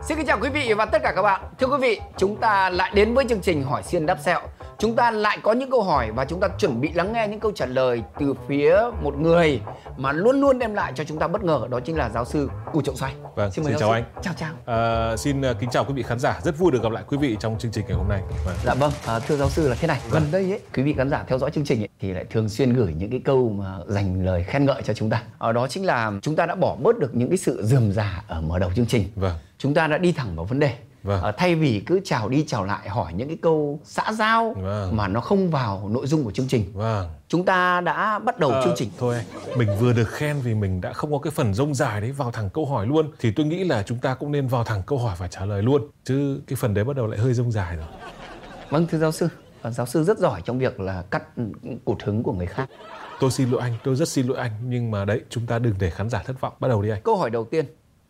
Xin kính chào quý vị và tất cả các bạn. Thưa quý vị, chúng ta lại đến với chương trình Hỏi Xiên Đáp Sẹo. Chúng ta lại có những câu hỏi và chúng ta chuẩn bị lắng nghe những câu trả lời từ phía một người mà luôn luôn đem lại cho chúng ta bất ngờ, đó chính là giáo sư Cù Trọng Xoay. Vâng, xin chào anh. Chào. Xin kính chào quý vị khán giả, rất vui được gặp lại quý vị trong chương trình ngày hôm nay. Dạ vâng, thưa giáo sư là thế này, gần đây ấy, quý vị khán giả theo dõi chương trình ấy, thì lại thường xuyên gửi những cái câu mà dành lời khen ngợi cho chúng ta. Đó chính là chúng ta đã bỏ bớt được những cái sự rườm rà ở mở đầu chương trình. Vâng. Chúng ta đã đi thẳng vào vấn đề. Vâng. Thay vì cứ chào đi chào lại hỏi những cái câu xã giao mà nó không vào nội dung của chương trình. Vâng. Chúng ta đã bắt đầu chương trình. Thôi anh, mình vừa được khen vì mình đã không có cái phần rông dài đấy, vào thẳng câu hỏi luôn. Thì tôi nghĩ là chúng ta cũng nên vào thẳng câu hỏi và trả lời luôn. Chứ cái phần đấy bắt đầu lại hơi rông dài rồi. Vâng, thưa giáo sư. Giáo sư rất giỏi trong việc là cắt cụt hứng của người khác. Tôi xin lỗi anh, tôi rất xin lỗi anh. Nhưng mà đấy, chúng ta đừng để khán giả thất vọng. Bắt đầu đi anh. Câu hỏi đầu tiên.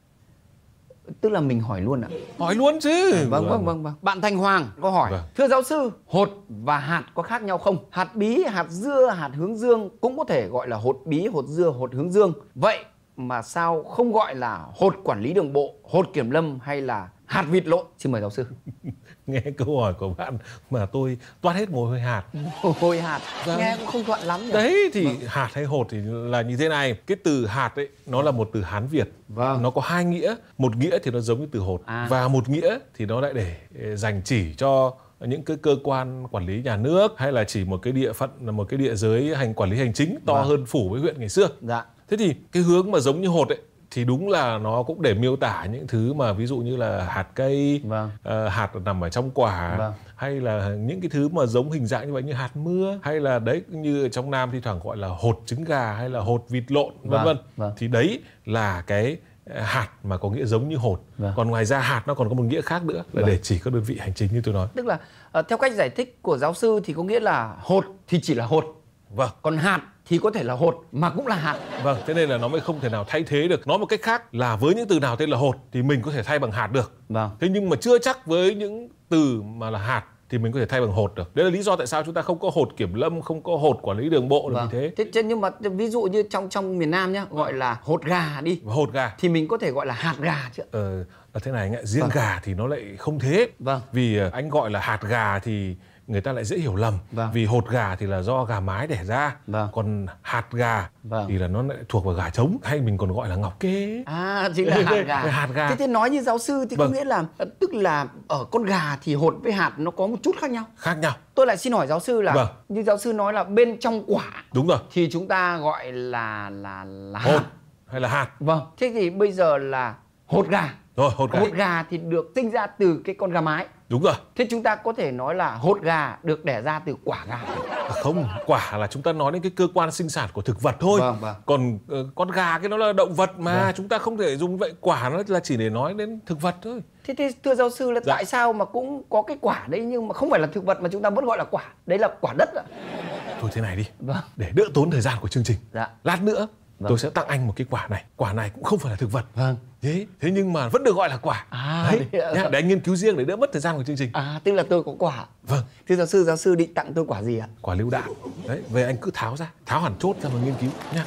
Tức là mình hỏi luôn ạ? Hỏi luôn chứ. Vâng. Bạn Thành Hoàng có hỏi. Vâng. Thưa giáo sư, hột và hạt có khác nhau không? Hạt bí, hạt dưa, hạt hướng dương cũng có thể gọi là hột bí, hột dưa, hột hướng dương. Vậy mà sao không gọi là hột quản lý đường bộ, hột kiểm lâm hay là hạt vịt lộn? Xin mời giáo sư. Nghe câu hỏi của bạn mà tôi toát hết mồ hôi hạt. Hôi hạt. Vâng. Nghe cũng không thuận lắm nhỉ? Đấy thì hạt hay hột thì là như thế này. Cái từ hạt ấy nó là một từ Hán Việt. Vâng. Nó có hai nghĩa. Một nghĩa thì nó giống như từ hột. Và một nghĩa thì nó lại để dành chỉ cho những cái cơ quan quản lý nhà nước, hay là chỉ một cái địa phận, một cái địa giới quản lý hành chính to hơn phủ với huyện ngày xưa. Dạ. Thế thì cái hướng mà giống như hột ấy thì đúng là nó cũng để miêu tả những thứ mà ví dụ như là hạt cây, hạt nằm ở trong quả, hay là những cái thứ mà giống hình dạng như vậy như hạt mưa, hay là đấy như trong Nam thi thoảng gọi là hột trứng gà hay là hột vịt lộn, vân vân. Thì đấy là cái hạt mà có nghĩa giống như hột. Còn ngoài ra hạt nó còn có một nghĩa khác nữa là để chỉ các đơn vị hành chính như tôi nói. Tức là theo cách giải thích của giáo sư thì có nghĩa là hột thì chỉ là hột. Vâng. Còn hạt thì có thể là hột mà cũng là hạt. Vâng, thế nên là nó mới không thể nào thay thế được. Nói một cách khác là với những từ nào tên là hột thì mình có thể thay bằng hạt được. Vâng. Thế nhưng mà chưa chắc với những từ mà là hạt thì mình có thể thay bằng hột được. Đấy là lý do tại sao chúng ta không có hột kiểm lâm, không có hột quản lý đường bộ là như thế. Thế nhưng mà ví dụ như trong miền Nam nhá, gọi là hột gà đi. Hột gà thì mình có thể gọi là hạt gà chứ. Là thế này anh ạ, riêng gà thì nó lại không thế. Vì anh gọi là hạt gà thì người ta lại dễ hiểu lầm. Vì hột gà thì là do gà mái đẻ ra. Còn hạt gà thì là nó lại thuộc vào gà trống, hay mình còn gọi là ngọc kê. Chính là hạt gà. Hạt gà. Thế nói như giáo sư thì có nghĩa là tức là ở con gà thì hột với hạt nó có một chút khác nhau. Tôi lại xin hỏi giáo sư là như giáo sư nói là bên trong quả. Đúng rồi. Thì chúng ta gọi là hột hay là hạt. Thế thì bây giờ là hột gà. Rồi, hột gà thì được sinh ra từ cái con gà mái. Đúng rồi. Thế chúng ta có thể nói là hột gà được đẻ ra từ quả gà. Không, quả là chúng ta nói đến cái cơ quan sinh sản của thực vật thôi. Còn con gà cái nó là động vật mà chúng ta không thể dùng vậy. Quả nó là chỉ để nói đến thực vật thôi. Thế thưa giáo sư là tại sao mà cũng có cái quả đấy nhưng mà không phải là thực vật mà chúng ta vẫn gọi là quả? Đấy là quả đất ạ. Thôi thế này đi, để đỡ tốn thời gian của chương trình. Lát nữa tôi sẽ tặng anh một cái quả này. Quả này cũng không phải là thực vật. Thế nhưng mà vẫn được gọi là quả. Để anh nghiên cứu riêng để đỡ mất thời gian của chương trình. Tức là tôi có quả. Thưa giáo sư định tặng tôi quả gì ạ? Quả lựu đạn. Đấy, về anh cứ tháo ra, tháo hẳn chốt ra mà nghiên cứu nha.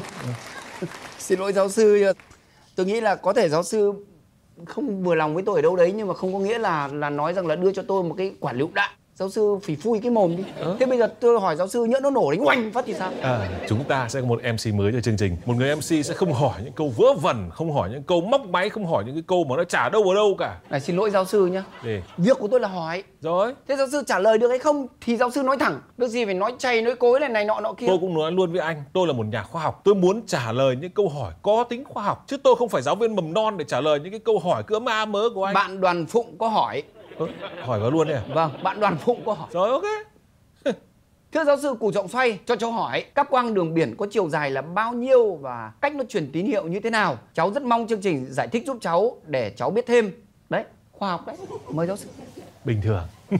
Xin lỗi giáo sư, tôi nghĩ là có thể giáo sư không vừa lòng với tôi ở đâu đấy, nhưng mà không có nghĩa là nói rằng là đưa cho tôi một cái quả lựu đạn. Giáo sư phỉ phui cái mồm đi. Thế bây giờ tôi hỏi giáo sư, nhỡ nó nổ đánh oanh phát thì sao? Chúng ta sẽ có một MC mới cho chương trình. Một người MC sẽ không hỏi những câu vớ vẩn, không hỏi những câu móc máy, không hỏi những cái câu mà nó chả đâu vào đâu cả. Này, xin lỗi giáo sư nhá. Việc của tôi là hỏi. Rồi. Thế giáo sư trả lời được hay không thì giáo sư nói thẳng. Được gì phải nói chay nói cối này nọ kia. Tôi cũng nói luôn với anh, tôi là một nhà khoa học. Tôi muốn trả lời những câu hỏi có tính khoa học, chứ tôi không phải giáo viên mầm non để trả lời những cái câu hỏi cứ ma mớ của anh. Bạn Đoàn Phụng có hỏi. Hỏi vào luôn đi. Bạn Đoàn Phụng có hỏi. Rồi, ok. Thưa giáo sư Cù Trọng Xoay, cho cháu hỏi cáp quang đường biển có chiều dài là bao nhiêu và cách nó truyền tín hiệu như thế nào? Cháu rất mong chương trình giải thích giúp cháu để cháu biết thêm. Đấy, khoa học đấy. Mời giáo sư. Bình thường.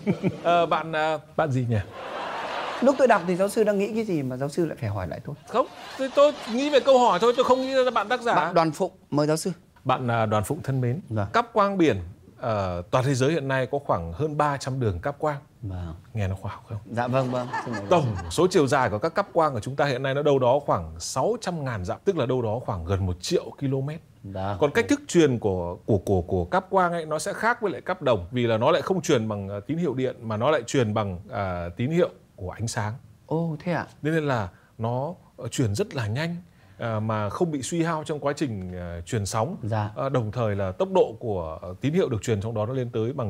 Bạn gì nhỉ? Lúc tôi đọc thì giáo sư đang nghĩ cái gì mà giáo sư lại phải hỏi lại tôi? Không, tôi nghĩ về câu hỏi thôi, tôi không nghĩ ra bạn tác giả. Bạn Đoàn Phụng, mời giáo sư. Bạn Đoàn Phụng thân mến, cáp quang biển ở toàn thế giới hiện nay có khoảng hơn 300 đường cáp quang. Nghe nó khoa học không? Dạ vâng. Tổng số chiều dài của các cáp quang của chúng ta hiện nay nó đâu đó khoảng 600.000 dặm, tức là đâu đó khoảng gần 1 triệu km. Còn cách thức truyền của cáp quang ấy nó sẽ khác với lại cáp đồng, vì là nó lại không truyền bằng tín hiệu điện mà nó lại truyền bằng tín hiệu của ánh sáng. Ồ, thế ạ? Nên là nó truyền rất là nhanh mà không bị suy hao trong quá trình truyền sóng. Đồng thời là tốc độ của tín hiệu được truyền trong đó nó lên tới bằng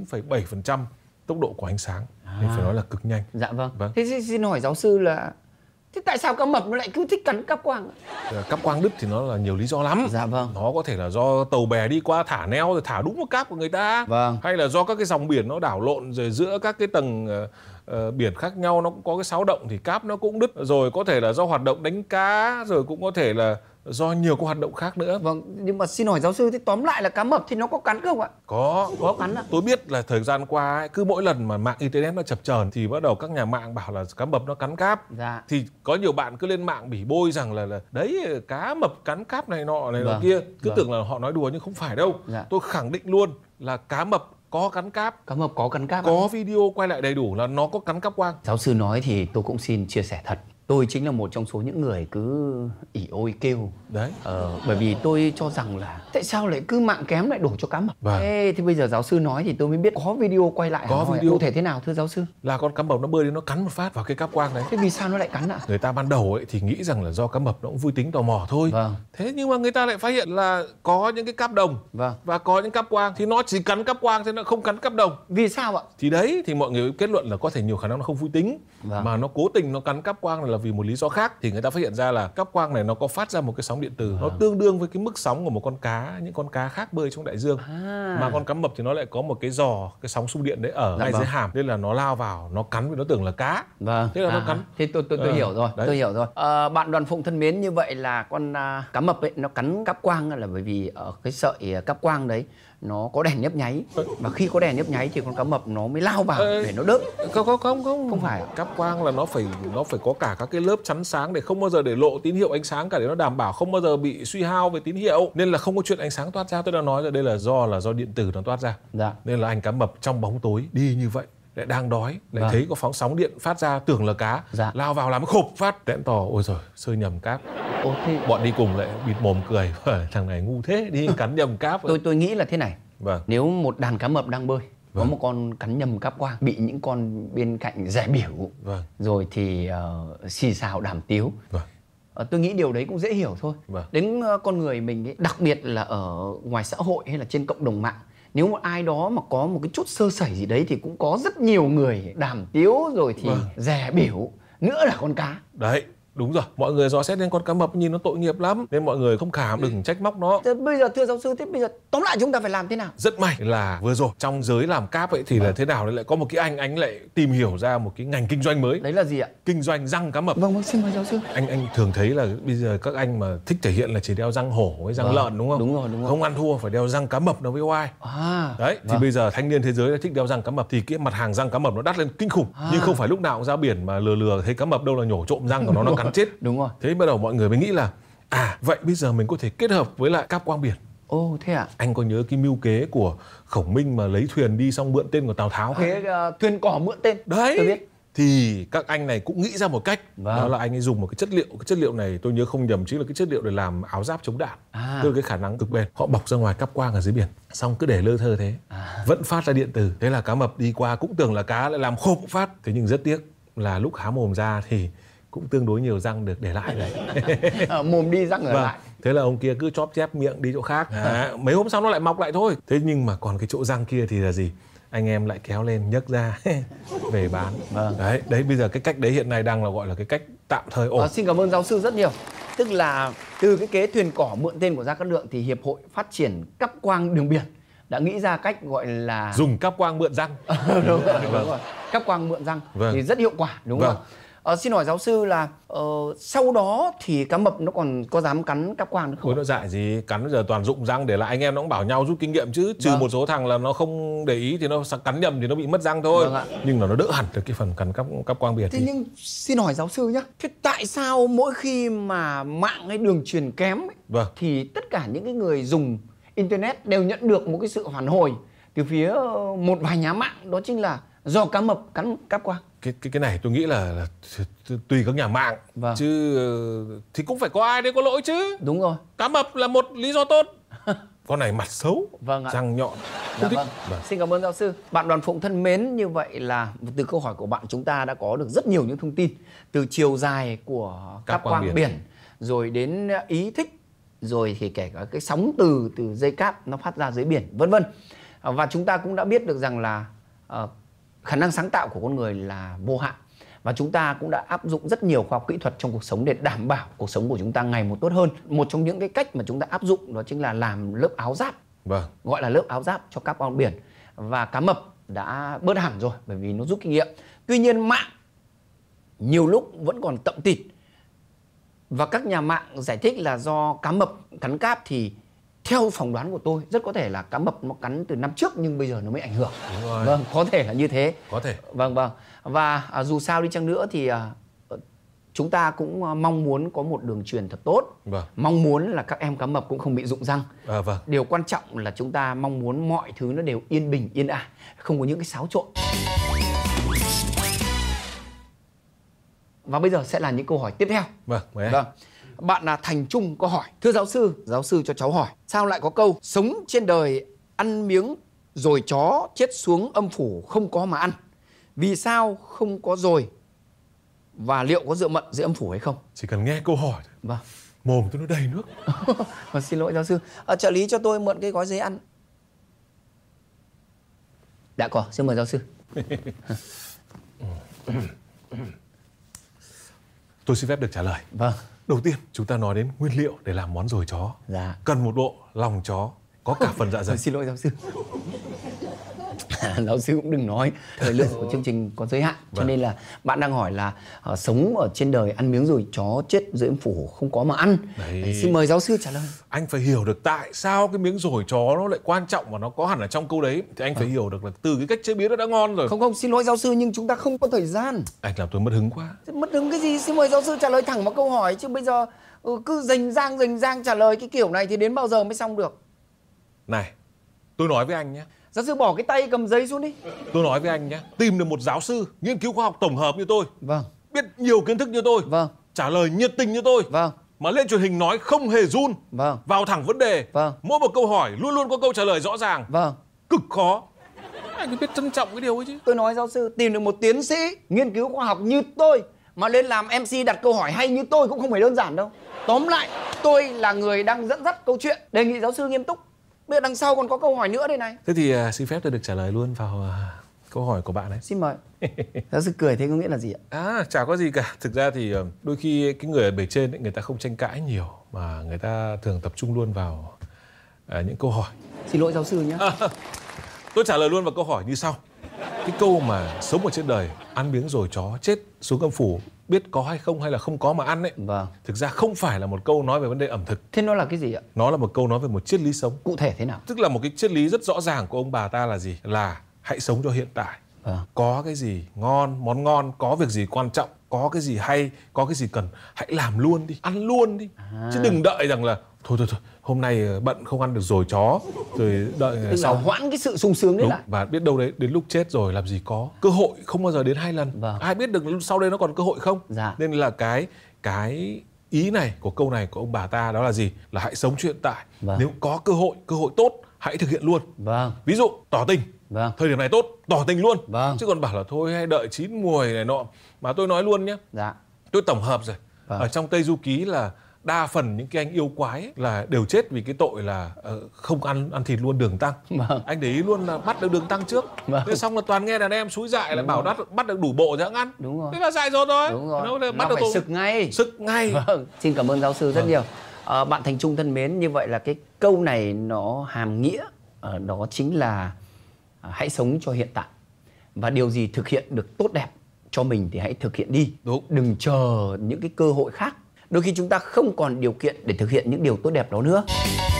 99,7% tốc độ của ánh sáng. Nên phải nói là cực nhanh. Dạ vâng. Thế xin hỏi giáo sư là thế tại sao cá mập nó lại cứ thích cắn cáp quang? Cáp quang đứt thì nó là nhiều lý do lắm. Dạ vâng. Nó có thể là do tàu bè đi qua thả neo rồi thả đúng vào cáp của người ta. Vâng. Hay là do các cái dòng biển nó đảo lộn rồi giữa các cái tầng biển khác nhau nó cũng có cái xáo động thì cáp nó cũng đứt. Rồi có thể là do hoạt động đánh cá, rồi cũng có thể là do nhiều các hoạt động khác nữa. Vâng, nhưng mà xin hỏi giáo sư, thế tóm lại là cá mập thì nó có cắn không ạ? Có cắn ạ. Tôi biết là thời gian qua ấy, cứ mỗi lần mà mạng internet nó chập chờn thì bắt đầu các nhà mạng bảo là cá mập nó cắn cáp. Thì có nhiều bạn cứ lên mạng bỉ bôi rằng là đấy cá mập cắn cáp này nọ kia, cứ tưởng là họ nói đùa nhưng không phải đâu. Tôi khẳng định luôn là cá mập có cắn cáp. Cá mập có cắn cáp. Có video quay lại đầy đủ là nó có cắn cáp quang. Giáo sư nói thì tôi cũng xin chia sẻ thật. Tôi chính là một trong số những người cứ ỉ ôi kêu. Đấy. Bởi vì tôi cho rằng là tại sao lại cứ mạng kém lại đổ cho cá mập. Thế thì bây giờ giáo sư nói thì tôi mới biết có video quay lại. Có video. Cụ thể thế nào thưa giáo sư? Là con cá mập nó bơi đến nó cắn một phát vào cái cáp quang đấy. Thế vì sao nó lại cắn ạ? Người ta ban đầu ấy thì nghĩ rằng là do cá mập nó cũng vui tính tò mò thôi. Thế nhưng mà người ta lại phát hiện là có những cái cáp đồng và có những cáp quang thì nó chỉ cắn cáp quang chứ nó không cắn cáp đồng. Vì sao ạ? Thì đấy thì mọi người kết luận là có thể nhiều khả năng nó không vui tính mà nó cố tình nó cắn cáp quang là vì một lý do khác. Thì người ta phát hiện ra là cáp quang này nó có phát ra một cái sóng điện từ nó tương đương với cái mức sóng của một con cá, những con cá khác bơi trong đại dương. Mà con cá mập thì nó lại có một cái giò, cái sóng xung điện đấy ở ngay dưới hàm, nên là nó lao vào nó cắn vì nó tưởng là cá. Thế là nó cắn. Thế tôi hiểu rồi. Tôi hiểu rồi. Bạn Đoàn Phụng thân mến, như vậy là con cá mập ấy nó cắn cáp quang là bởi vì ở cái sợi cáp quang đấy nó có đèn nhấp nháy, và khi có đèn nhấp nháy thì con cá mập nó mới lao vào để nó đớp. Không phải. Cáp quang là nó phải có cả các cái lớp chắn sáng để không bao giờ để lộ tín hiệu ánh sáng cả, để nó đảm bảo không bao giờ bị suy hao về tín hiệu, nên là không có chuyện ánh sáng toát ra. Tôi đã nói rồi, đây là do điện tử nó toát ra. Nên là anh cá mập trong bóng tối đi như vậy lại đang đói, lại thấy có phóng sóng điện phát ra tưởng là cá, lao vào làm khộp phát tẽn tò, ôi rồi sơi nhầm cáp. Bọn đi cùng lại bịt mồm cười, thằng này ngu thế đi cắn nhầm cáp. Tôi nghĩ là thế này. Nếu một đàn cá mập đang bơi, có một con cắn nhầm cáp quang, bị những con bên cạnh dè biểu, rồi thì xì xào đàm tiếu. Tôi nghĩ điều đấy cũng dễ hiểu thôi. Đến con người mình ấy, đặc biệt là ở ngoài xã hội hay là trên cộng đồng mạng, nếu một ai đó mà có một cái chút sơ sẩy gì đấy thì cũng có rất nhiều người đàm tiếu rồi thì dè biểu, nữa là con cá. Đấy, đúng rồi, mọi người dò xét lên con cá mập nhìn nó tội nghiệp lắm, nên mọi người thông cảm, đừng trách móc nó. Thế bây giờ thưa giáo sư, thế bây giờ tóm lại chúng ta phải làm thế nào? Rất may là vừa rồi trong giới làm cáp ấy thì là thế nào đấy, lại có một cái anh lại tìm hiểu ra một cái ngành kinh doanh mới. Đấy là gì ạ? Kinh doanh răng cá mập. Vâng, xin mời giáo sư. Anh thường thấy là bây giờ các anh mà thích thể hiện là chỉ đeo răng hổ với răng lợn, đúng không? Đúng rồi. Không ăn thua, phải đeo răng cá mập nó mới oai. Đấy, thì bây giờ thanh niên thế giới thích đeo răng cá mập thì cái mặt hàng răng cá mập nó đắt lên kinh khủng. Nhưng không phải lúc nào cũng ra biển mà lừa thấy cá mập đâu là nhổ trộm răng của nó cắn chết. Đúng rồi. Thế bắt đầu mọi người mới nghĩ là vậy bây giờ mình có thể kết hợp với lại cáp quang biển. Thế ạ? Anh có nhớ cái mưu kế của Khổng Minh mà lấy thuyền đi xong mượn tên của Tào Tháo không? Thuyền cỏ mượn tên. Đấy. Tôi biết. Thì các anh này cũng nghĩ ra một cách. Đó là anh ấy dùng một cái chất liệu này tôi nhớ không nhầm chính là cái chất liệu để làm áo giáp chống đạn. Tức là cái khả năng cực bền. Họ bọc ra ngoài cáp quang ở dưới biển, xong cứ để lơ thơ thế, vẫn phát ra điện từ. Thế là cá mập đi qua cũng tưởng là cá, lại làm khộp phát. Thế nhưng rất tiếc là lúc há mồm ra thì cũng tương đối nhiều răng được để lại đấy. Mồm đi răng ở lại. Thế là ông kia cứ chóp chép miệng đi chỗ khác. Mấy hôm sau nó lại mọc lại thôi. Thế nhưng mà còn cái chỗ răng kia thì là gì? Anh em lại kéo lên nhấc ra về bán. Đấy bây giờ cái cách đấy hiện nay đang là gọi là cái cách tạm thời ổn. Xin cảm ơn giáo sư rất nhiều. Tức là từ cái kế thuyền cỏ mượn tên của Gia Cát Lượng thì Hiệp hội Phát triển Cáp quang đường biển đã nghĩ ra cách gọi là dùng cáp quang mượn răng. Đúng rồi. Cáp quang mượn răng thì rất hiệu quả, đúng không? Xin hỏi giáo sư là sau đó thì cá mập nó còn có dám cắn cáp quang được không? Nó dại gì, cắn giờ toàn dụng răng, để lại anh em nó cũng bảo nhau rút kinh nghiệm chứ. Trừ một số thằng là nó không để ý thì nó cắn nhầm thì nó bị mất răng thôi. Nhưng mà nó đỡ hẳn được cái phần cắn cáp quang biển. Thế nhưng xin hỏi giáo sư nhé, thế tại sao mỗi khi mà mạng hay đường truyền kém ấy, thì tất cả những cái người dùng internet đều nhận được một cái sự phản hồi từ phía một vài nhà mạng, đó chính là do cá mập cắn cáp quang? cái này tôi nghĩ là tùy các nhà mạng. Vâng. Chứ thì cũng phải có ai đấy có lỗi chứ. Đúng rồi. Cá mập là một lý do tốt. Con này mặt xấu, vâng ạ. răng nhọn. Dạ, vâng. Xin cảm ơn giáo sư. Bạn Đoàn Phụng thân mến, như vậy là từ câu hỏi của bạn chúng ta đã có được rất nhiều những thông tin, từ chiều dài của cáp quang biển, rồi đến ý thích, rồi thì kể cả cái sóng từ dây cáp nó phát ra dưới biển, vân vân. Và chúng ta cũng đã biết được rằng là khả năng sáng tạo của con người là vô hạn. Và chúng ta cũng đã áp dụng rất nhiều khoa học kỹ thuật trong cuộc sống để đảm bảo cuộc sống của chúng ta ngày một tốt hơn. Một trong những cái cách mà chúng ta áp dụng đó chính là làm lớp áo giáp. Vâng. Gọi là lớp áo giáp cho cáp quang biển. Và cá mập đã bớt hẳn rồi bởi vì nó rút kinh nghiệm. Tuy nhiên mạng nhiều lúc vẫn còn tậm tịt. Và các nhà mạng giải thích là do cá mập cắn cáp, thì theo phỏng đoán của tôi rất có thể là cá mập nó cắn từ năm trước nhưng bây giờ nó mới ảnh hưởng. Đúng rồi. Vâng, có thể là như thế. Có thể. Vâng. Và dù sao đi chăng nữa thì chúng ta cũng mong muốn có một đường truyền thật tốt. Vâng. Mong muốn là các em cá mập cũng không bị rụng răng. Vâng. Điều quan trọng là chúng ta mong muốn mọi thứ nó đều yên bình, yên ả, không có những cái xáo trộn. Và bây giờ sẽ là những câu hỏi tiếp theo. Vâng. Vâng. Bạn là Thành Trung có hỏi: thưa giáo sư cho cháu hỏi, sao lại có câu sống trên đời ăn miếng rồi chó, chết xuống âm phủ không có mà ăn? Vì sao không có rồi? Và liệu có rượu mận dưới âm phủ hay không? Chỉ cần nghe câu hỏi, vâng, mồm tôi nó đầy nước. Xin lỗi giáo sư. Trợ lý cho tôi mượn cái gói giấy ăn. Đã có, xin mời giáo sư. Tôi xin phép được trả lời. Vâng. Đầu tiên, chúng ta nói đến nguyên liệu để làm món dồi chó. Dạ. Cần một bộ lòng chó, có cả phần dạ dày. Xin lỗi giáo sư. Giáo sư cũng đừng nói, thời lượng của chương trình có giới hạn. Cho nên là bạn đang hỏi là sống ở trên đời ăn miếng rồi chó, chết dưới âm phủ không có mà ăn. Đấy, xin mời giáo sư trả lời. Anh phải hiểu được tại sao cái miếng dồi chó nó lại quan trọng và nó có hẳn ở trong câu đấy. Thì anh phải hiểu được là từ cái cách chế biến nó đã ngon rồi. Không, xin lỗi giáo sư nhưng chúng ta không có thời gian. Anh làm tôi mất hứng quá. Mất hứng cái gì? Xin mời giáo sư trả lời thẳng vào câu hỏi. Chứ bây giờ cứ rành rang trả lời cái kiểu này thì đến bao giờ mới xong được? Này, tôi nói với anh nhé. Giáo sư bỏ cái tay cầm giấy xuống đi. Tôi nói với anh nhé, tìm được một giáo sư nghiên cứu khoa học tổng hợp như tôi, vâng, biết nhiều kiến thức như tôi, vâng, trả lời nhiệt tình như tôi, vâng, mà lên truyền hình nói không hề run, vâng, vào thẳng vấn đề, vâng, mỗi một câu hỏi luôn luôn có câu trả lời rõ ràng, vâng, cực khó. Anh phải biết trân trọng cái điều ấy chứ. Tôi nói giáo sư, tìm được một tiến sĩ nghiên cứu khoa học như tôi mà lên làm MC đặt câu hỏi hay như tôi cũng không phải đơn giản đâu. Tóm lại, tôi là người đang dẫn dắt câu chuyện. Đề nghị giáo sư nghiêm túc. Bây giờ đằng sau còn có câu hỏi nữa đây này. Thế thì xin phép tôi được trả lời luôn vào câu hỏi của bạn ấy. Xin mời. Giáo sư cười thế có nghĩa là gì ạ? Chả có gì cả. Thực ra thì đôi khi cái người ở bề trên ấy, người ta không tranh cãi nhiều mà người ta thường tập trung luôn vào những câu hỏi. Xin lỗi giáo sư nhé. Tôi trả lời luôn vào câu hỏi như sau. Cái câu mà sống ở trên đời ăn miếng rồi chó, chết xuống âm phủ biết có hay không hay là không có mà ăn ấy, vâng, thực ra không phải là một câu nói về vấn đề ẩm thực. Thế nó là cái gì ạ? Nó là một câu nói về một triết lý sống. Cụ thể thế nào? Tức là một cái triết lý rất rõ ràng của ông bà ta là gì? Là hãy sống cho hiện tại. Vâng. Có cái gì ngon, món ngon, có việc gì quan trọng, có cái gì hay, có cái gì cần, hãy làm luôn đi, ăn luôn đi. Chứ đừng đợi rằng là thôi, hôm nay bận không ăn được rồi chó, rồi đợi sau. Hoãn cái sự sung sướng đấy lại. Và biết đâu đấy đến lúc chết rồi làm gì có. Cơ hội không bao giờ đến 2 lần. Vâng. Ai biết được sau đây nó còn cơ hội không? Dạ. Nên là cái ý này của câu này của ông bà ta đó là gì? Là hãy sống chuyện tại. Vâng. Nếu có cơ hội tốt, hãy thực hiện luôn. Vâng. Ví dụ tỏ tình. Vâng. Thời điểm này tốt, tỏ tình luôn. Vâng. Chứ còn bảo là thôi hay đợi chín muồi này nọ. Mà tôi nói luôn nhé. Dạ. Tôi tổng hợp rồi. Vâng. Ở trong Tây Du Ký là đa phần những cái anh yêu quái ấy là đều chết vì cái tội là không ăn thịt luôn đường tăng. Vâng. Anh để ý luôn là bắt được đường tăng trước. Vâng. Thế xong là toàn nghe đàn em xúi dại là bảo bắt được đủ bộ ra ăn. Đúng rồi. Thế là dại rồi thôi. Đúng rồi. Nó bắt phải được sực ngay. Sực ngay. Vâng. Xin cảm ơn giáo sư rất Vâng. nhiều. Bạn Thành Trung thân mến, như vậy là cái câu này nó hàm nghĩa đó chính là hãy sống cho hiện tại. Và điều gì thực hiện được tốt đẹp cho mình thì hãy thực hiện đi. Đúng. Đừng chờ những cái cơ hội khác. Đôi khi chúng ta không còn điều kiện để thực hiện những điều tốt đẹp đó nữa.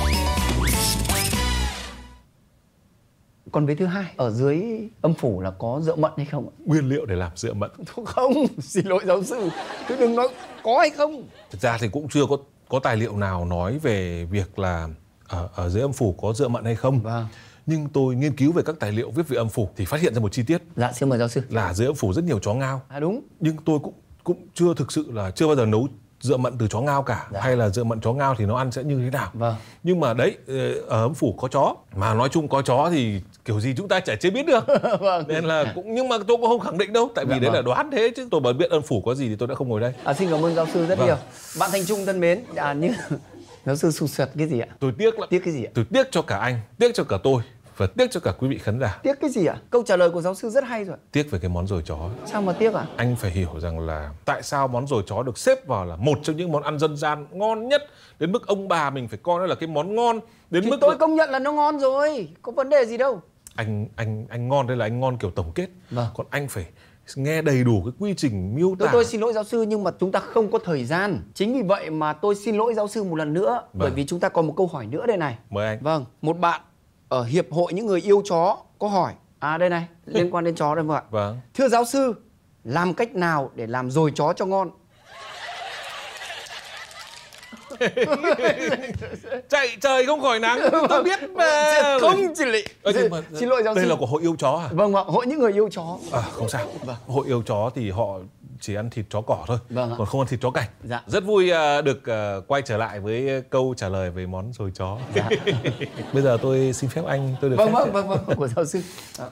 Còn vế thứ hai, ở dưới âm phủ là có rượu mận hay không? Nguyên liệu để làm rượu mận. Không, xin lỗi giáo sư. Cứ đừng nói có hay không. Thực ra thì cũng chưa có tài liệu nào nói về việc là ở dưới âm phủ có rượu mận hay không. Vâng. Nhưng tôi nghiên cứu về các tài liệu viết về âm phủ thì phát hiện ra một chi tiết. Dạ, xin mời giáo sư. Là dưới âm phủ rất nhiều chó ngao. Đúng. Nhưng tôi cũng chưa thực sự là chưa bao giờ nấu dựa mận từ chó ngao cả. Hay là dựa mận chó ngao thì nó ăn sẽ như thế nào. Vâng. Nhưng mà đấy, ở âm phủ có chó. Mà nói chung có chó thì kiểu gì chúng ta chả chế biết được. Vâng. Nên là nhưng mà tôi cũng không khẳng định đâu. Tại vì đấy là đoán thế chứ tôi mà biết âm phủ có gì thì tôi đã không ngồi đây. Xin cảm ơn giáo sư rất nhiều. Bạn Thành Trung thân mến, nhưng giáo sư sụt sượt cái gì ạ? Tôi tiếc lắm. Tiếc cái gì ạ? Tôi tiếc cho cả anh, tiếc cho cả tôi và tiếc cho cả quý vị khán giả. Tiếc cái gì ạ? Câu trả lời của giáo sư rất hay rồi. Tiếc về cái món dồi chó. Sao mà tiếc ạ? Anh phải hiểu rằng là tại sao món dồi chó được xếp vào là một trong những món ăn dân gian ngon nhất, đến mức ông bà mình phải coi nó là cái món ngon, đến thì mức tôi công nhận là nó ngon rồi, có vấn đề gì đâu. Anh ngon đây là anh ngon kiểu tổng kết. Vâng. Còn anh phải nghe đầy đủ cái quy trình miêu tả. Tôi xin lỗi giáo sư, nhưng mà chúng ta không có thời gian. Chính vì vậy mà tôi xin lỗi giáo sư một lần nữa. Bởi vì chúng ta còn một câu hỏi nữa đây này. Mời anh. Vâng, một bạn ở Hiệp hội những người yêu chó có hỏi. Đây này, liên quan đến chó đây ạ. Vâng. Thưa giáo sư, làm cách nào để làm dồi chó cho ngon? Chạy trời không khỏi nắng. Tôi biết mà. Không chị Lị. Xin lỗi giáo sư. Đây là của hội yêu chó à? Vâng ạ, hội những người yêu chó. Không sao. Hội yêu chó thì họ chỉ ăn thịt chó cỏ thôi. Vâng ạ. Còn không ăn thịt chó cảnh. Dạ. Rất vui được quay trở lại với câu trả lời về món dồi chó. Dạ. Bây giờ tôi xin phép anh, tôi được phép. Vâng, của giáo sư.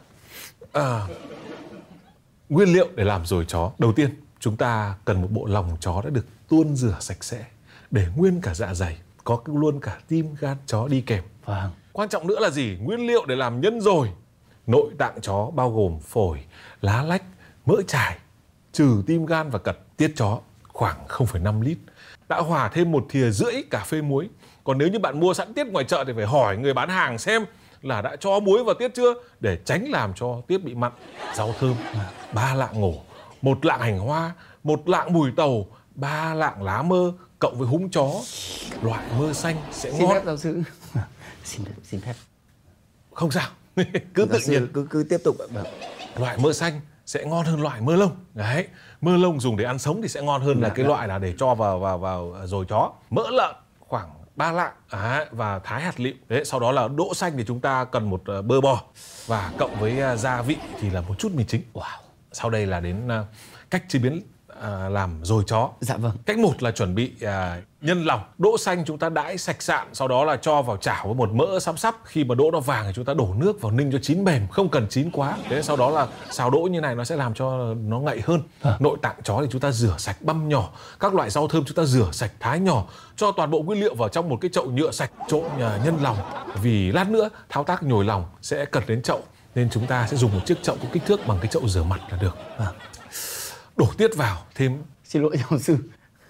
Nguyên liệu để làm dồi chó. Đầu tiên, chúng ta cần một bộ lòng chó đã được tuôn rửa sạch sẽ, để nguyên cả dạ dày, có luôn cả tim gan chó đi kèm. Vâng. Quan trọng nữa là gì? Nguyên liệu để làm nhân dồi. Nội tạng chó bao gồm phổi, lá lách, mỡ chài, trừ tim gan và cật. Tiết chó khoảng 0,5 lít. Đã hòa thêm 1 thìa rưỡi cà phê muối. Còn nếu như bạn mua sẵn tiết ngoài chợ thì phải hỏi người bán hàng xem là đã cho muối vào tiết chưa, để tránh làm cho tiết bị mặn. Rau thơm, 3 lạng ngổ, 1 lạng hành hoa, 1 lạng mùi tàu, 3 lạng lá mơ cộng với húng chó. Loại mơ xanh sẽ ngon. Xin phép giáo sư. Xin phép. Không sao. Cứ tự nhiên. Cứ tiếp tục. Loại mơ xanh sẽ ngon hơn loại mơ lông. Đấy, mơ lông dùng để ăn sống thì sẽ ngon hơn là cái loại là để cho vào dồi chó. Mỡ lợn khoảng 3 lạng và thái hạt lựu. Đấy, sau đó là đỗ xanh thì chúng ta cần một bơ bò, và cộng với gia vị thì là một chút mì chính. Wow. Sau đây là đến cách chế biến làm dồi chó. Dạ vâng. Cách 1 là chuẩn bị nhân lòng. Đỗ xanh chúng ta đãi sạch sạn, sau đó là cho vào chảo với một mỡ sắp. Khi mà đỗ nó vàng thì chúng ta đổ nước vào ninh cho chín mềm, không cần chín quá. Thế sau đó là xào đỗ như này nó sẽ làm cho nó ngậy hơn. Nội tạng chó thì chúng ta rửa sạch băm nhỏ. Các loại rau thơm chúng ta rửa sạch thái nhỏ. Cho toàn bộ nguyên liệu vào trong một cái chậu nhựa sạch, trộn nhân lòng. Vì lát nữa thao tác nhồi lòng sẽ cần đến chậu, nên chúng ta sẽ dùng một chiếc chậu có kích thước bằng cái chậu rửa mặt là được. Đổ tiết vào thêm. Xin lỗi giáo sư,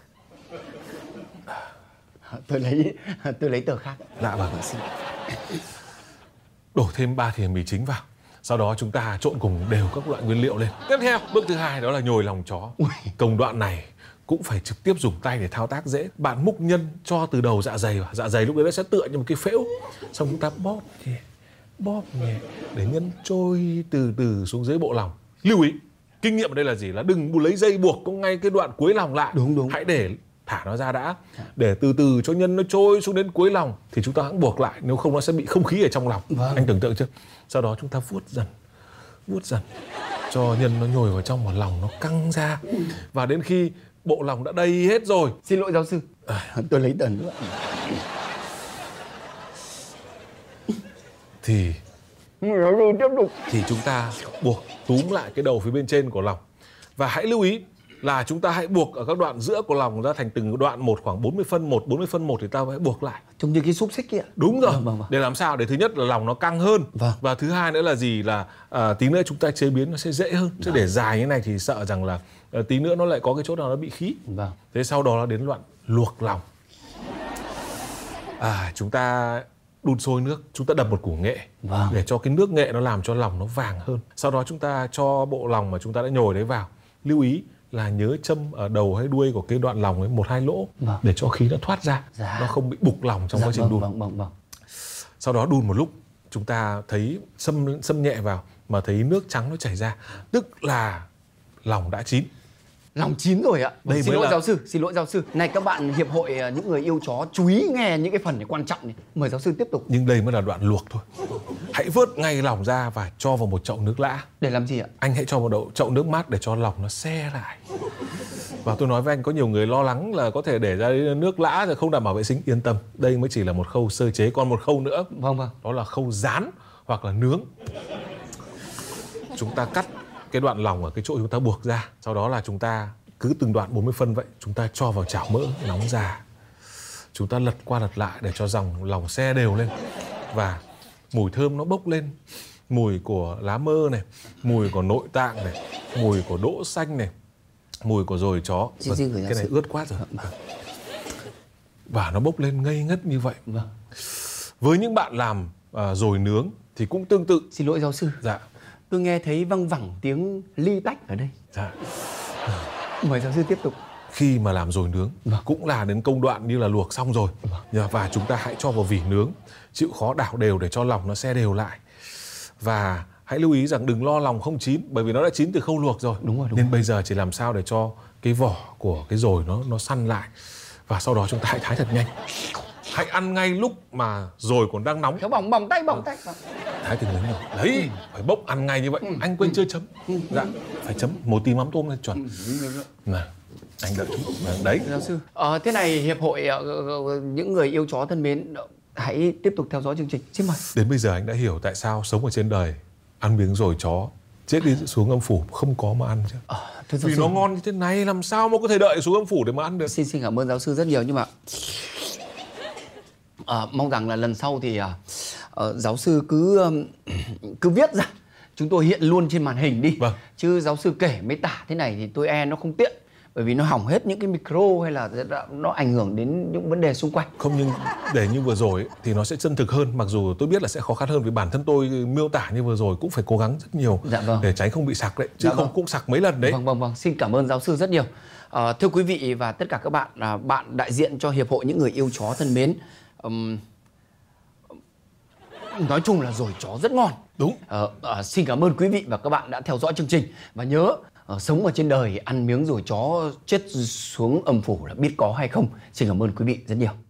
tôi lấy tờ khác. Dạ vâng. Đổ thêm 3 thìa mì chính vào. Sau đó chúng ta trộn cùng đều các loại nguyên liệu lên. Tiếp theo, bước thứ 2 đó là nhồi lòng chó. Công đoạn này cũng phải trực tiếp dùng tay để thao tác dễ. Bạn múc nhân cho từ đầu dạ dày vào. Dạ dày lúc đấy nó sẽ tựa như một cái phễu. Xong chúng ta bóp nhẹ để nhân trôi từ từ xuống dưới bộ lòng. Lưu ý, kinh nghiệm ở đây là gì? Là đừng lấy dây buộc có ngay cái đoạn cuối lòng lại. Đúng. Hãy để thả nó ra đã, để từ từ cho nhân nó trôi xuống đến cuối lòng thì chúng ta hãng buộc lại, nếu không nó sẽ bị không khí ở trong lòng. Anh tưởng tượng chưa? Sau đó chúng ta vuốt dần cho nhân nó nhồi vào trong một lòng, nó căng ra, và đến khi bộ lòng đã đầy hết rồi. Xin lỗi giáo sư, tôi lấy tờ nữa. Thì tiếp tục. Thì chúng ta buộc túm lại cái đầu phía bên trên của lòng. Và hãy lưu ý là chúng ta hãy buộc ở các đoạn giữa của lòng ra thành từng đoạn một, khoảng 40 phân một thì ta phải buộc lại. Trông như cái xúc xích kia. Đúng rồi. Để làm sao? Để thứ nhất là lòng nó căng hơn. Và thứ hai nữa là gì? Là tí nữa chúng ta chế biến nó sẽ dễ hơn. Chứ để dài như này thì sợ rằng là tí nữa nó lại có cái chỗ nào nó bị khí. Thế sau đó là đến đoạn luộc lòng. Chúng ta đun sôi nước, chúng ta đập một củ nghệ để cho cái nước nghệ nó làm cho lòng nó vàng hơn. Sau đó chúng ta cho bộ lòng mà chúng ta đã nhồi đấy vào. Lưu ý là nhớ châm ở đầu hay đuôi của cái đoạn lòng ấy 1-2 lỗ để cho khí nó thoát ra, nó không bị bục lòng trong quá trình đun. Sau đó đun một lúc, chúng ta thấy xâm nhẹ vào mà thấy nước trắng nó chảy ra, tức là lòng đã chín. Lòng chín rồi ạ. Xin lỗi giáo sư. Này các bạn hiệp hội những người yêu chó chú ý nghe những cái phần này quan trọng này. Mời giáo sư tiếp tục. Nhưng đây mới là đoạn luộc thôi. hãy vớt ngay lòng ra và cho vào một chậu nước lã. Để làm gì ạ? Anh hãy cho vào chậu nước mát để cho lòng nó se lại. Và tôi nói với anh, có nhiều người lo lắng là có thể để ra nước lã rồi không đảm bảo vệ sinh. Yên tâm, đây mới chỉ là một khâu sơ chế, còn một khâu nữa. Vâng vâng. Đó là khâu rán hoặc là nướng. Chúng ta cắt cái đoạn lòng ở cái chỗ chúng ta buộc ra. Sau đó là chúng ta cứ từng đoạn 40 phân vậy, chúng ta cho vào chảo mỡ nóng già. Chúng ta lật qua lật lại để cho lòng se đều lên. Và mùi thơm nó bốc lên. Mùi của lá mơ này, mùi của nội tạng này, mùi của đỗ xanh này, mùi của dồi chó. Cái này ướt quá rồi. Và nó bốc lên ngây ngất như vậy. Vâng. Với những bạn làm dồi nướng thì cũng tương tự. Xin lỗi giáo sư. Dạ. Tôi nghe thấy văng vẳng tiếng ly tách ở đây. Dạ. Mời giáo sư tiếp tục. Khi mà làm dồi nướng cũng là đến công đoạn như là luộc xong rồi. Và chúng ta hãy cho vào vỉ nướng, chịu khó đảo đều để cho lòng nó se đều lại. Và hãy lưu ý rằng đừng lo lòng không chín, bởi vì nó đã chín từ khâu luộc rồi. Đúng rồi. Nên bây giờ chỉ làm sao để cho cái vỏ của cái dồi nó săn lại. Và sau đó chúng ta hãy thái thật nhanh. Hãy ăn ngay lúc mà dồi còn đang nóng. Khéo bỏng tay. Thái từng miếng rồi. Đấy, phải bốc ăn ngay như vậy. Anh quên chưa chấm. Dạ, phải chấm một tí mắm tôm lên chuẩn. Nào, anh đợi chút. Đấy. Giáo sư. Thế này hiệp hội những người yêu chó thân mến, hãy tiếp tục theo dõi chương trình. Xin mời. Đến bây giờ anh đã hiểu tại sao sống ở trên đời ăn miếng dồi chó, chết đi xuống âm phủ không có mà ăn chứ. Vì nó ngon như thế này làm sao mà có thể đợi xuống âm phủ để mà ăn được. Xin cảm ơn giáo sư rất nhiều, nhưng mà mong rằng là lần sau thì giáo sư cứ viết ra, chúng tôi hiện luôn trên màn hình đi. Vâng. Chứ giáo sư kể mới tả thế này thì tôi nó không tiện, bởi vì nó hỏng hết những cái micro hay là nó ảnh hưởng đến những vấn đề xung quanh. Không, nhưng để như vừa rồi ấy, thì nó sẽ chân thực hơn, mặc dù tôi biết là sẽ khó khăn hơn vì bản thân tôi miêu tả như vừa rồi cũng phải cố gắng rất nhiều. Dạ vâng. Để tránh không bị sặc đấy, chứ không cũng sặc mấy lần đấy. Vâng. Xin cảm ơn giáo sư rất nhiều. Thưa quý vị và tất cả các bạn, bạn đại diện cho Hiệp hội những người yêu chó thân mến, nói chung là dồi chó rất ngon. Đúng. Xin cảm ơn quý vị và các bạn đã theo dõi chương trình. Và nhớ, sống ở trên đời ăn miếng dồi chó chết xuống âm phủ là biết có hay không. Xin cảm ơn quý vị rất nhiều.